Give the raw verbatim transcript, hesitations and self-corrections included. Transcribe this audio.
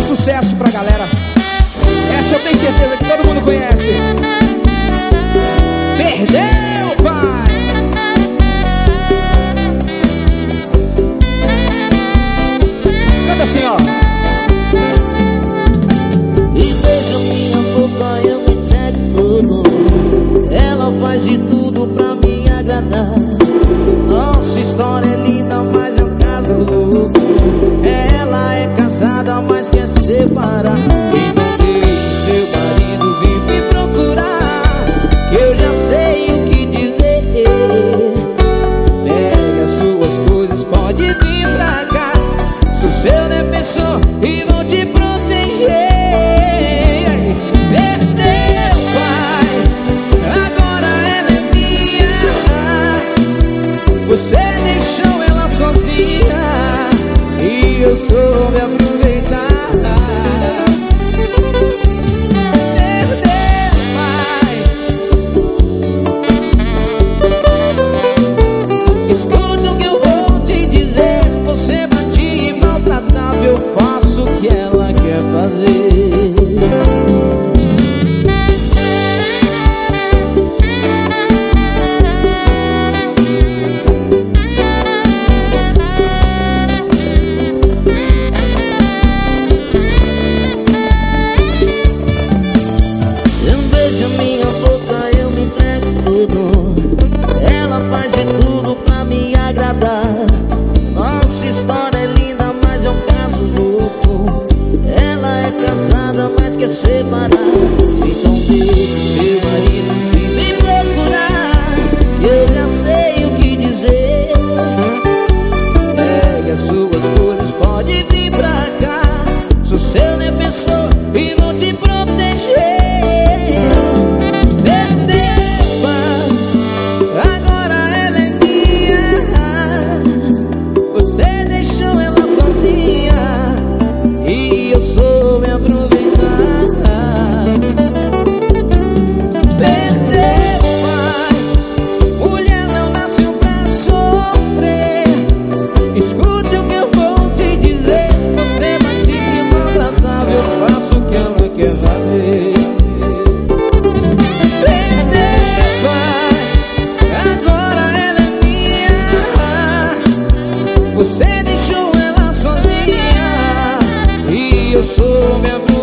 sucesso pra galera. Essa eu tenho certeza que todo mundo conhece. Perdeu, pai. Canta assim, ó. E veja minha boca, eu me entrego tudo. Ela faz de tudo pra me agradar. Nossa história é linda, mas é um caso louco. Ela é casada, mas quer separar. Então deixe seu marido vir me procurar, que eu já sei o que dizer. Pega as suas coisas, pode vir pra cá. Sou seu defensor e vou te proteger. Perdeu, pai, agora ela é minha. Você deixou ela sozinha e eu soube aproveitar. Perdeu, pai. Escuta o que eu vou te dizer. Você bate e maltratava, eu faço o que ela quer fazer. Nossa história é linda, mas é um caso louco. Ela é casada, mas quer separar. Então deixe seu marido vir me procurar, eu já sei o que dizer. Pegue as suas coisas, pode vir pra cá. Sou seu defensor e vou te proteger. Você deixou ela sozinha e eu soube a